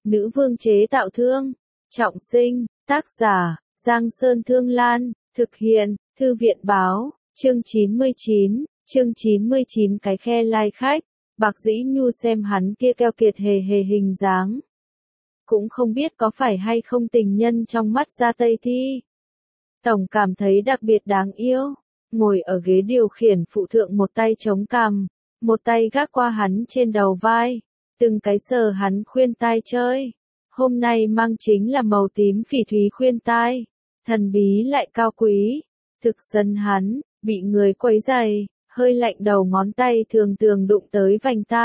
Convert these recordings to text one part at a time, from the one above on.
Nữ vương chế tạo thương. Trọng sinh, tác giả, Giang Sơn Thương Lan, thực hiện, Thư viện báo, chương 99, cái khe lai khách, Bạc Dĩ Nhu xem hắn kia keo kiệt hề hề hình dáng. Cũng không biết có phải hay không tình nhân trong mắt Gia Tây Thi. Tổng cảm thấy đặc biệt đáng yêu, ngồi ở ghế điều khiển phụ thượng một tay chống cằm, một tay gác qua hắn trên đầu vai, từng cái sờ hắn khuyên tai chơi. Hôm nay mang chính là màu tím phỉ thúy khuyên tai, thần bí lại cao quý. Thực dân hắn, bị người quấy rầy, hơi lạnh đầu ngón tay thường thường đụng tới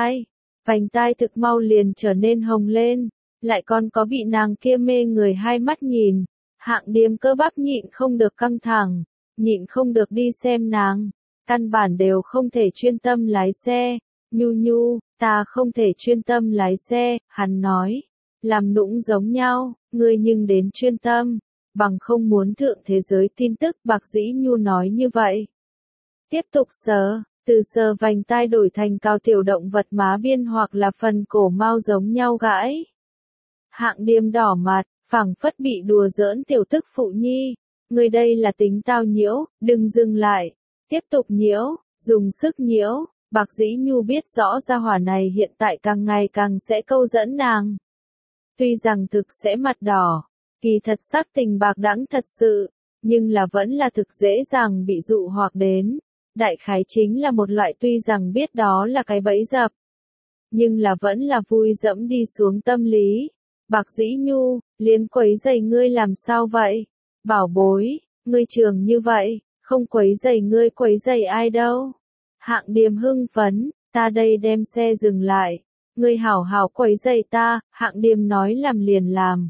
vành tai thực mau liền trở nên hồng lên, lại còn có bị nàng kia mê người hai mắt nhìn. Hạng Điềm cơ bắp nhịn không được căng thẳng, nhịn không được đi xem nàng, căn bản đều không thể chuyên tâm lái xe. Nhu, ta không thể chuyên tâm lái xe, hắn nói. Làm nũng giống nhau, ngươi nhưng đến chuyên tâm, bằng không muốn thượng thế giới tin tức. Bạc Dĩ Nhu nói như vậy. Tiếp tục sờ, từ sờ vành tai đổi thành cao tiểu động vật má biên hoặc là phần cổ mau giống nhau gãi. Hạng Điềm đỏ mặt, phảng phất bị đùa giỡn tiểu tức phụ nhi. Ngươi đây là tính tao nhiễu, đừng dừng lại, tiếp tục nhiễu, dùng sức nhiễu. Bạc Dĩ Nhu biết rõ gia hỏa này hiện tại càng ngày càng sẽ câu dẫn nàng. Tuy rằng thực sẽ mặt đỏ, kỳ thật sắc tình bạc đãng thật sự, nhưng là vẫn là thực dễ dàng bị dụ hoặc đến. Đại khái chính là một loại tuy rằng biết đó là cái bẫy dập, nhưng là vẫn là vui dẫm đi xuống tâm lý. Bạc Dĩ Nhu, liền quấy giày ngươi làm sao vậy? Bảo bối, ngươi trường như vậy, không quấy giày ngươi quấy giày ai đâu? Hạng Điềm hưng phấn, ta đây đem xe dừng lại. Ngươi hảo hảo quấy giày ta, Hạng Điềm nói làm liền làm.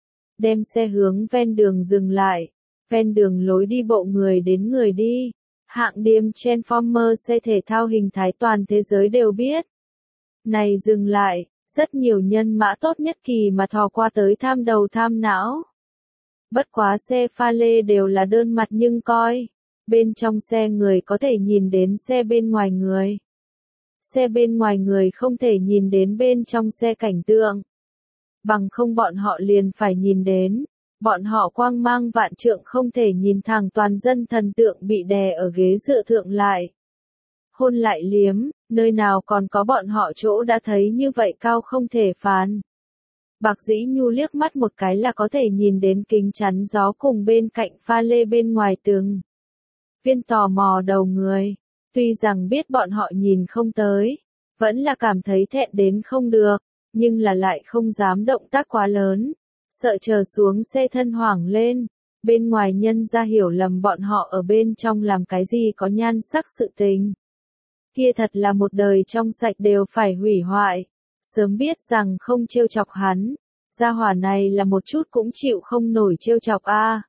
Đem xe hướng ven đường dừng lại, ven đường lối đi bộ người đến người đi. Hạng Điềm Transformer xe thể thao hình thái toàn thế giới đều biết. Này dừng lại, rất nhiều nhân mã tốt nhất kỳ mà thò qua tới tham đầu tham não. Bất quá xe pha lê đều là đơn mặt nhưng coi. Bên trong xe người có thể nhìn đến xe bên ngoài người. Xe bên ngoài người không thể nhìn đến bên trong xe cảnh tượng. Bằng không bọn họ liền phải nhìn đến. Bọn họ quang mang vạn trượng không thể nhìn thẳng toàn dân thần tượng bị đè ở ghế dựa thượng lại. Hôn lại liếm, nơi nào còn có bọn họ chỗ đã thấy như vậy cao không thể phán. Bạc Dĩ Nhu liếc mắt một cái là có thể nhìn đến kính chắn gió cùng bên cạnh pha lê bên ngoài tường. Viên tò mò đầu người, tuy rằng biết bọn họ nhìn không tới, vẫn là cảm thấy thẹn đến không được, nhưng là lại không dám động tác quá lớn, sợ chờ xuống xe thân hoảng lên, bên ngoài nhân ra hiểu lầm bọn họ ở bên trong làm cái gì có nhan sắc sự tình. Kia thật là một đời trong sạch đều phải hủy hoại, sớm biết rằng không trêu chọc hắn, gia hỏa này là một chút cũng chịu không nổi trêu chọc a.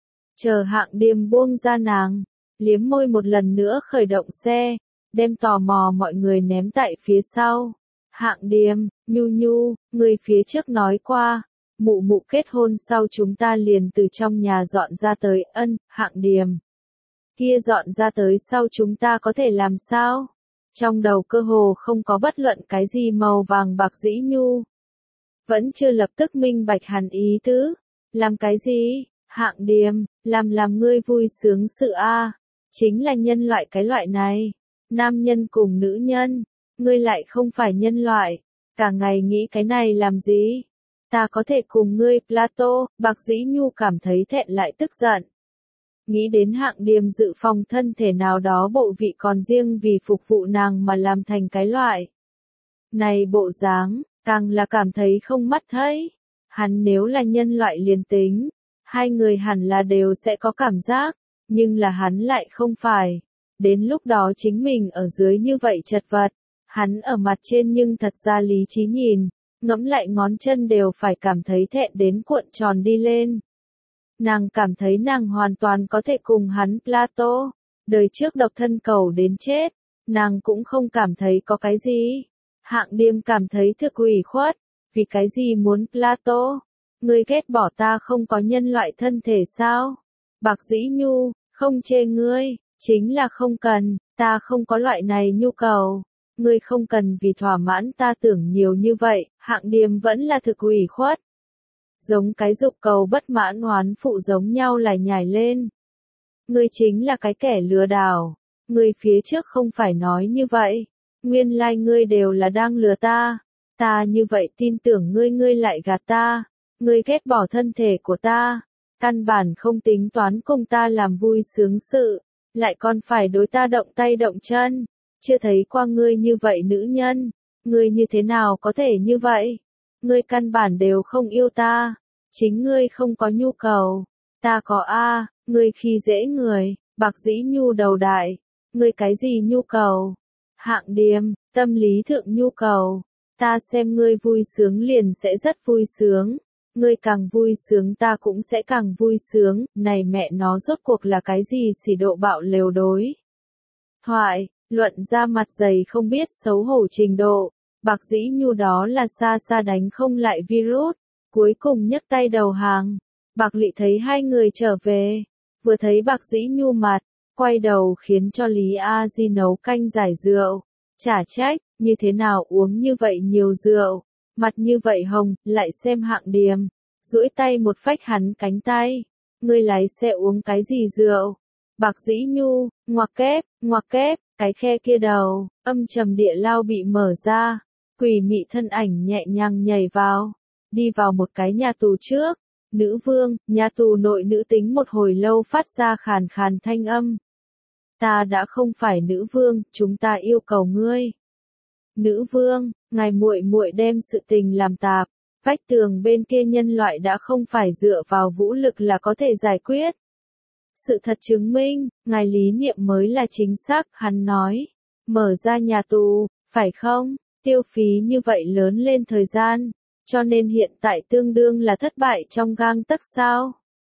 Chờ Hạng Điềm buông ra nàng, liếm môi một lần nữa khởi động xe, đem tò mò mọi người ném tại phía sau. Hạng Điềm, Nhu, người phía trước nói qua, mụ kết hôn sau chúng ta liền từ trong nhà dọn ra tới. Hạng Điềm. Kia dọn ra tới sau chúng ta có thể làm sao? Trong đầu cơ hồ không có bất luận cái gì màu vàng. Bạc Dĩ Nhu vẫn chưa lập tức minh bạch hắn ý tứ. Làm cái gì? Hạng Điềm, làm ngươi vui sướng sự a. Chính là nhân loại cái loại này. Nam nhân cùng nữ nhân. Ngươi lại không phải nhân loại. Cả ngày nghĩ cái này làm gì? Ta có thể cùng ngươi Plato. Bạc Dĩ Nhu cảm thấy thẹn lại tức giận. Nghĩ đến Hạng Điềm dự phòng thân thể nào đó bộ vị còn riêng vì phục vụ nàng mà làm thành cái loại này bộ dáng, càng là cảm thấy không mắt thấy. Hắn nếu là nhân loại liền tính, hai người hẳn là đều sẽ có cảm giác, nhưng là hắn lại không phải. Đến lúc đó chính mình ở dưới như vậy chật vật, hắn ở mặt trên nhưng thật ra lý trí nhìn, ngẫm lại ngón chân đều phải cảm thấy thẹn đến cuộn tròn đi lên. Nàng cảm thấy nàng hoàn toàn có thể cùng hắn Plato, đời trước độc thân cầu đến chết, nàng cũng không cảm thấy có cái gì. Hạng Điềm cảm thấy thực ủy khuất, vì cái gì muốn Plato? Ngươi ghét bỏ ta không có nhân loại thân thể sao? Bạc Dĩ Nhu, không chê ngươi, chính là không cần, ta không có loại này nhu cầu. Ngươi không cần vì thỏa mãn ta tưởng nhiều như vậy, Hạng Điềm vẫn là thực ủy khuất. Giống cái dục cầu bất mãn oán phụ giống nhau lại nhảy lên. Ngươi chính là cái kẻ lừa đảo. Ngươi phía trước không phải nói như vậy. Nguyên lai ngươi đều là đang lừa ta. Ta như vậy tin tưởng ngươi lại gạt ta. Ngươi ghét bỏ thân thể của ta. Căn bản không tính toán cùng ta làm vui sướng sự. Lại còn phải đối ta động tay động chân. Chưa thấy qua ngươi như vậy nữ nhân. Ngươi như thế nào có thể như vậy? Ngươi căn bản đều không yêu ta. Chính ngươi không có nhu cầu. Ta có a, ngươi khi dễ người. Bạc Dĩ Nhu đầu đại. Ngươi cái gì nhu cầu? Hạng Điềm, tâm lý thượng nhu cầu. Ta xem ngươi vui sướng liền sẽ rất vui sướng. Ngươi càng vui sướng ta cũng sẽ càng vui sướng. Này mẹ nó rốt cuộc là cái gì xỉ độ bạo lều đối. Thoại, luận ra mặt dày không biết xấu hổ trình độ. Bạc Dĩ Nhu đó là xa xa đánh không lại virus. Cuối cùng nhấc tay đầu hàng. Bạc Lị thấy hai người trở về. Vừa thấy Bạc Dĩ Nhu mặt. Quay đầu khiến cho Lý A Di nấu canh giải rượu. Chả trách, như thế nào uống như vậy nhiều rượu. Mặt như vậy hồng, lại xem Hạng Điềm. Duỗi tay một phách hắn cánh tay. Ngươi lái xe uống cái gì rượu? Bạc Dĩ Nhu, ngoặc kép, cái khe kia đầu, âm trầm địa lao bị mở ra. Quỷ mị thân ảnh nhẹ nhàng nhảy vào. Đi vào một cái nhà tù trước. Nữ vương, nhà tù nội nữ tính một hồi lâu phát ra khàn khàn thanh âm. Ta đã không phải nữ vương, chúng ta yêu cầu ngươi. Nữ vương, ngài muội muội đem sự tình làm tạp, vách tường bên kia nhân loại đã không phải dựa vào vũ lực là có thể giải quyết. Sự thật chứng minh, ngài lý niệm mới là chính xác, hắn nói. Mở ra nhà tù, phải không? Tiêu phí như vậy lớn lên thời gian, cho nên hiện tại tương đương là thất bại trong gang tấc sao?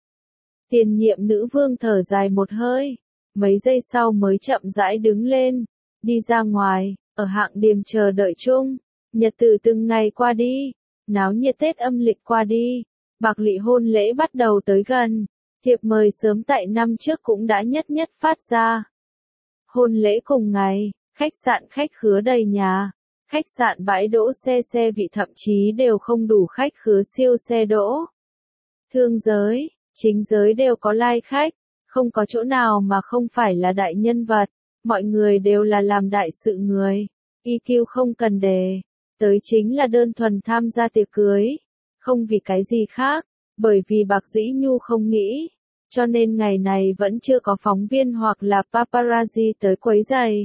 Tiền nhiệm nữ vương thở dài một hơi, mấy giây sau mới chậm rãi đứng lên, đi ra ngoài, ở Hạng Điềm chờ đợi chung, nhật tử từng ngày qua đi, náo nhiệt Tết âm lịch qua đi, Bạc Lị hôn lễ bắt đầu tới gần, thiệp mời sớm tại năm trước cũng đã nhất phát ra. Hôn lễ cùng ngày, khách sạn khách khứa đầy nhà. Khách sạn bãi đỗ xe vị thậm chí đều không đủ khách khứa siêu xe đỗ. Thương giới, chính giới đều có lai khách, không có chỗ nào mà không phải là đại nhân vật, mọi người đều là làm đại sự người, EQ không cần đề, tới chính là đơn thuần tham gia tiệc cưới, không vì cái gì khác, bởi vì Bạc Dĩ Nhu không nghĩ, cho nên ngày này vẫn chưa có phóng viên hoặc là paparazzi tới quấy rầy.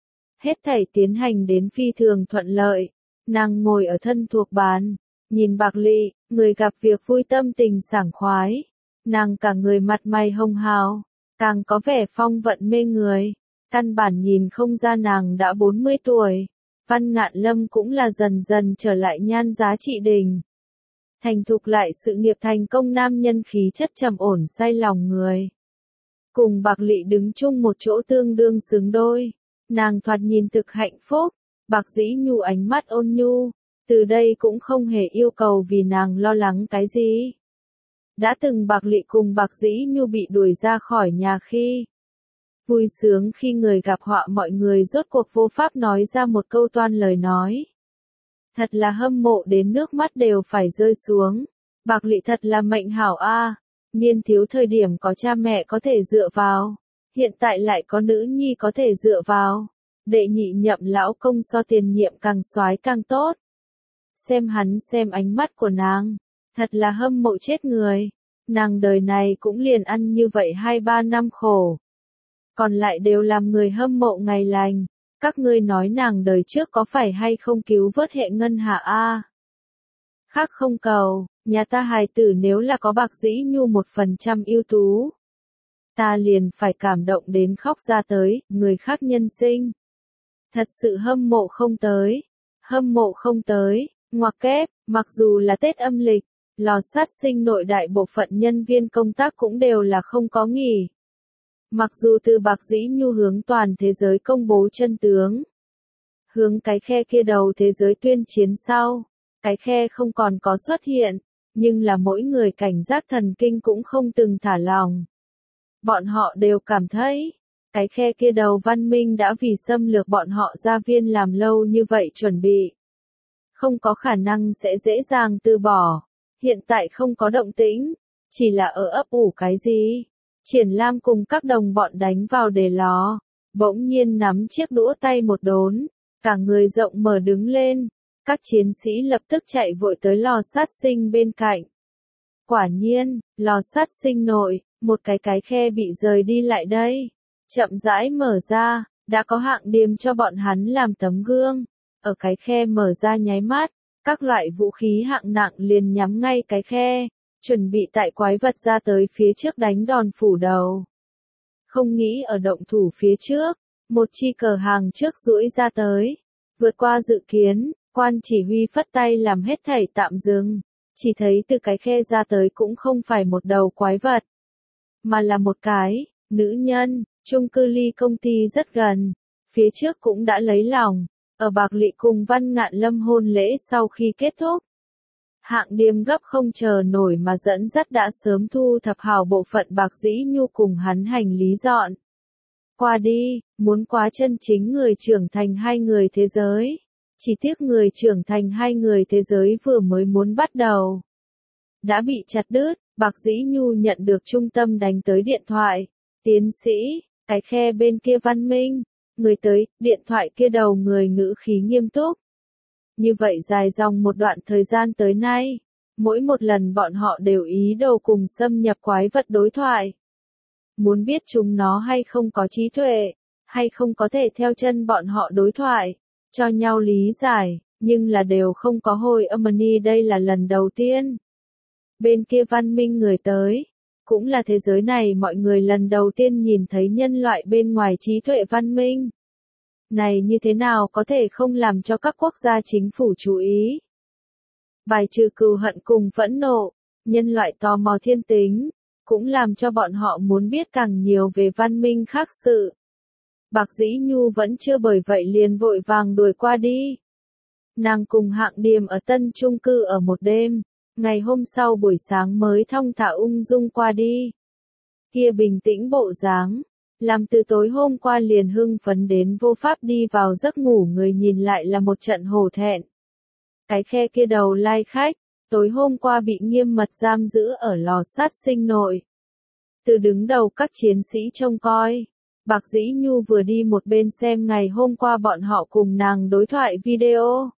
Hết thảy tiến hành đến phi thường thuận lợi, nàng ngồi ở thân thuộc bàn, nhìn Bạc Lị, người gặp việc vui tâm tình sảng khoái, nàng cả người mặt mày hồng hào, càng có vẻ phong vận mê người, căn bản nhìn không ra nàng đã 40 tuổi, Văn Ngạn Lâm cũng là dần dần trở lại nhan giá trị đỉnh. Thành thục lại sự nghiệp thành công nam nhân khí chất trầm ổn say lòng người. Cùng Bạc Lị đứng chung một chỗ tương đương xứng đôi. Nàng thoạt nhìn thực hạnh phúc, Bạc Dĩ Nhu ánh mắt ôn nhu, từ đây cũng không hề yêu cầu vì nàng lo lắng cái gì. Đã từng Bạc Lị cùng Bạc Dĩ Nhu bị đuổi ra khỏi nhà khi vui sướng khi người gặp họa mọi người rốt cuộc vô pháp nói ra một câu toan lời nói. Thật là hâm mộ đến nước mắt đều phải rơi xuống. Bạc Lị thật là mệnh hảo a, niên thiếu thời điểm có cha mẹ có thể dựa vào. Hiện tại lại có nữ nhi có thể dựa vào. Đệ nhị nhậm lão công so tiền nhiệm càng soái càng tốt. Xem hắn xem ánh mắt của nàng. Thật là hâm mộ chết người. Nàng đời này cũng liền ăn như vậy 2-3 năm khổ. Còn lại đều làm người hâm mộ ngày lành. Các ngươi nói nàng đời trước có phải hay không cứu vớt hệ ngân hạ a? Khác không cầu, nhà ta hài tử nếu là có Bạc Dĩ Nhu 1% ưu tú. Ta liền phải cảm động đến khóc ra tới, người khác nhân sinh. Thật sự hâm mộ không tới, ngoặc kép, mặc dù là Tết âm lịch, lò sát sinh nội đại bộ phận nhân viên công tác cũng đều là không có nghỉ. Mặc dù từ Bạc Dĩ Nhu hướng toàn thế giới công bố chân tướng, hướng cái khe kia đầu thế giới tuyên chiến sau, cái khe không còn có xuất hiện, nhưng là mỗi người cảnh giác thần kinh cũng không từng thả lòng. Bọn họ đều cảm thấy, Cái khe kia đầu văn minh đã vì xâm lược bọn họ gia viên làm lâu như vậy chuẩn bị. Không có khả năng sẽ dễ dàng từ bỏ. Hiện tại không có động tĩnh, chỉ là ở ấp ủ cái gì. Triển Lam cùng các đồng bọn đánh vào đề ló, bỗng nhiên nắm chiếc đũa tay một đốn, cả người rộng mở đứng lên. Các chiến sĩ lập tức chạy vội tới lò sát sinh bên cạnh. Quả nhiên, lò sát sinh nội, một cái khe bị rời đi lại đây. Chậm rãi mở ra, đã có hạng điềm cho bọn hắn làm tấm gương. Ở cái khe mở ra nháy mắt, các loại vũ khí hạng nặng liền nhắm ngay cái khe, chuẩn bị tại quái vật ra tới phía trước đánh đòn phủ đầu. Không nghĩ ở động thủ phía trước, một chi cờ hàng trước duỗi ra tới. Vượt qua dự kiến, quan chỉ huy phất tay làm hết thảy tạm dừng. Chỉ thấy từ cái khe ra tới cũng không phải một đầu quái vật, mà là một cái nữ nhân. Chung cư ly công ty rất gần, phía trước cũng đã lấy lòng. Ở Bạc Lị cùng Văn Ngạn Lâm hôn lễ sau khi kết thúc, hạng điềm gấp không chờ nổi mà dẫn dắt đã sớm thu thập hào bộ phận Bạc Dĩ Nhu cùng hắn hành lý dọn qua đi, muốn quá chân chính người trưởng thành hai người thế giới. Chỉ tiếc người trưởng thành hai người thế giới vừa mới muốn bắt đầu, đã bị chặt đứt. Bạc Dĩ Nhu nhận được trung tâm đánh tới điện thoại. Tiến sĩ, cái khe bên kia văn minh. Người tới, điện thoại kia đầu người ngữ khí nghiêm túc. Như vậy dài dòng một đoạn thời gian tới nay, mỗi một lần bọn họ đều ý đồ cùng xâm nhập quái vật đối thoại. Muốn biết chúng nó hay không có trí tuệ, hay không có thể theo chân bọn họ đối thoại, cho nhau lý giải, nhưng là đều không có hồi âm đây là lần đầu tiên. Bên kia văn minh người tới, cũng là thế giới này mọi người lần đầu tiên nhìn thấy nhân loại bên ngoài trí tuệ văn minh. Này như thế nào có thể không làm cho các quốc gia chính phủ chú ý? Bài trừ cừu hận cùng phẫn nộ, nhân loại tò mò thiên tính, cũng làm cho bọn họ muốn biết càng nhiều về văn minh khác sự. Bạc Dĩ Nhu vẫn chưa bởi vậy liền vội vàng đuổi qua đi. Nàng cùng hạng điềm ở tân chung cư ở một đêm, ngày hôm sau buổi sáng mới thong thả ung dung qua đi. Kia bình tĩnh bộ dáng, làm từ tối hôm qua liền hưng phấn đến vô pháp đi vào giấc ngủ người nhìn lại là một trận hổ thẹn. Cái khe kia đầu lai khách, tối hôm qua bị nghiêm mật giam giữ ở lò sát sinh nội. Từ đứng đầu các chiến sĩ trông coi, Bạc Dĩ Nhu vừa đi một bên xem ngày hôm qua bọn họ cùng nàng đối thoại video.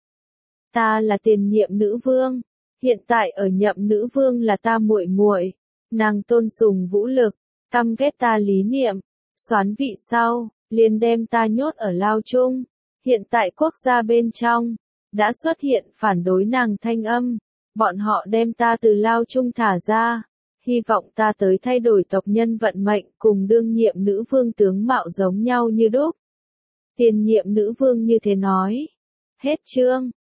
Ta là tiền nhiệm nữ vương, hiện tại ở nhậm nữ vương là ta muội muội, nàng tôn sùng vũ lực, căm ghét ta lý niệm, xoán vị sau, liền đem ta nhốt ở lao chung. Hiện tại quốc gia bên trong, đã xuất hiện phản đối nàng thanh âm, bọn họ đem ta từ lao chung thả ra, hy vọng ta tới thay đổi tộc nhân vận mệnh cùng đương nhiệm nữ vương tướng mạo giống nhau như đúc. Tiền nhiệm nữ vương như thế nói. Hết chương.